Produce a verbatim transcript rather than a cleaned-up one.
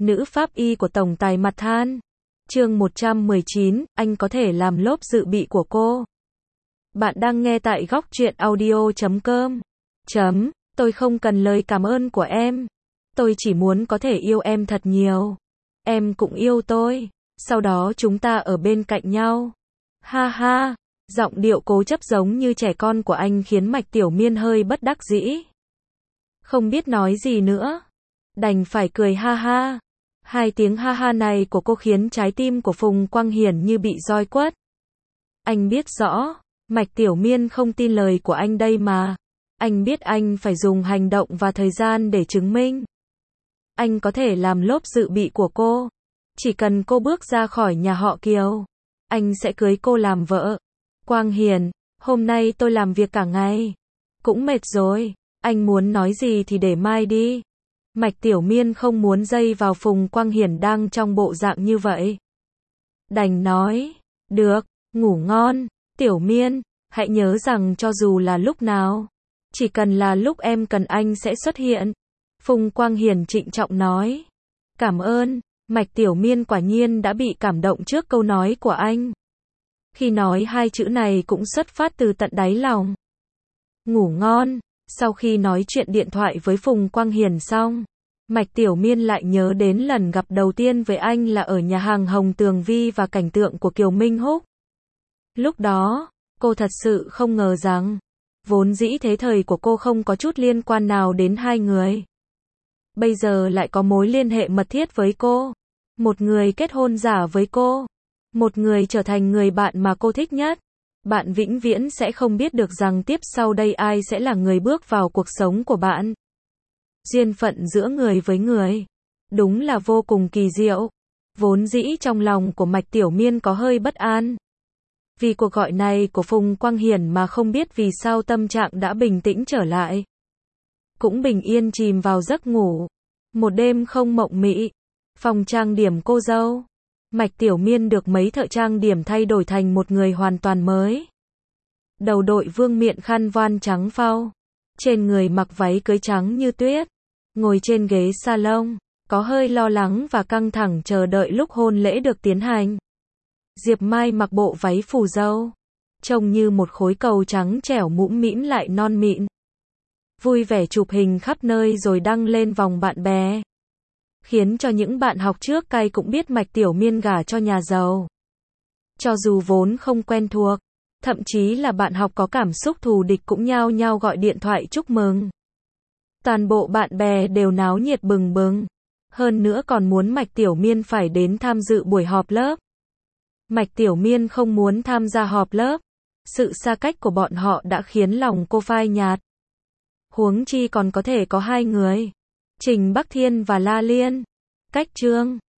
nữ pháp y của tổng tài mặt than. Chương một trăm mười chín, anh có thể làm lốp dự bị của cô. Bạn đang nghe tại góc truyện audio chấm com. Chấm, tôi không cần lời cảm ơn của em. Tôi chỉ muốn có thể yêu em thật nhiều. Em cũng yêu tôi. Sau đó chúng ta ở bên cạnh nhau. Ha ha. Giọng điệu cố chấp giống như trẻ con của anh khiến Mạch Tiểu Miên hơi bất đắc dĩ. Không biết nói gì nữa. Đành phải cười ha ha. Hai tiếng ha ha này của cô khiến trái tim của Phùng Quang Hiển như bị roi quất. Anh biết rõ, Mạch Tiểu Miên không tin lời của anh đây mà. Anh biết anh phải dùng hành động và thời gian để chứng minh. Anh có thể làm lốp dự bị của cô. Chỉ cần cô bước ra khỏi nhà họ Kiều, anh sẽ cưới cô làm vợ. Quang Hiển, hôm nay tôi làm việc cả ngày. Cũng mệt rồi, anh muốn nói gì thì để mai đi. Mạch Tiểu Miên không muốn dây vào Phùng Quang Hiển đang trong bộ dạng như vậy. Đành nói, được, ngủ ngon, Tiểu Miên, hãy nhớ rằng cho dù là lúc nào, chỉ cần là lúc em cần anh sẽ xuất hiện. Phùng Quang Hiển trịnh trọng nói. Cảm ơn, Mạch Tiểu Miên quả nhiên đã bị cảm động trước câu nói của anh. Khi nói hai chữ này cũng xuất phát từ tận đáy lòng. Ngủ ngon. Sau khi nói chuyện điện thoại với Phùng Quang Hiển xong, Mạch Tiểu Miên lại nhớ đến lần gặp đầu tiên với anh là ở nhà hàng Hồng Tường Vi và cảnh tượng của Kiều Minh Húc. Lúc đó, cô thật sự không ngờ rằng, vốn dĩ thế thời của cô không có chút liên quan nào đến hai người. Bây giờ lại có mối liên hệ mật thiết với cô. Một người kết hôn giả với cô. Một người trở thành người bạn mà cô thích nhất. Bạn vĩnh viễn sẽ không biết được rằng tiếp sau đây ai sẽ là người bước vào cuộc sống của bạn. Duyên phận giữa người với người. Đúng là vô cùng kỳ diệu. Vốn dĩ trong lòng của Mạch Tiểu Miên có hơi bất an. Vì cuộc gọi này của Phùng Quang Hiển mà không biết vì sao tâm trạng đã bình tĩnh trở lại. Cũng bình yên chìm vào giấc ngủ. Một đêm không mộng mị. Phòng trang điểm cô dâu. Mạch Tiểu Miên được mấy thợ trang điểm thay đổi thành một người hoàn toàn mới. Đầu đội vương miện khăn voan trắng phau. Trên người mặc váy cưới trắng như tuyết. Ngồi trên ghế salon, có hơi lo lắng và căng thẳng chờ đợi lúc hôn lễ được tiến hành. Diệp Mai mặc bộ váy phù dâu. Trông như một khối cầu trắng trẻo mũm mĩm lại non mịn. Vui vẻ chụp hình khắp nơi rồi đăng lên vòng bạn bè. Khiến cho những bạn học trước cay cũng biết Mạch Tiểu Miên gả cho nhà giàu. Cho dù vốn không quen thuộc, thậm chí là bạn học có cảm xúc thù địch cũng nhao nhao gọi điện thoại chúc mừng. Toàn bộ bạn bè đều náo nhiệt bừng bừng. Hơn nữa còn muốn Mạch Tiểu Miên phải đến tham dự buổi họp lớp. Mạch Tiểu Miên không muốn tham gia họp lớp. Sự xa cách của bọn họ đã khiến lòng cô phai nhạt. Huống chi còn có thể có hai người. Trình Bắc Thiên và La Liên. Cách Trương.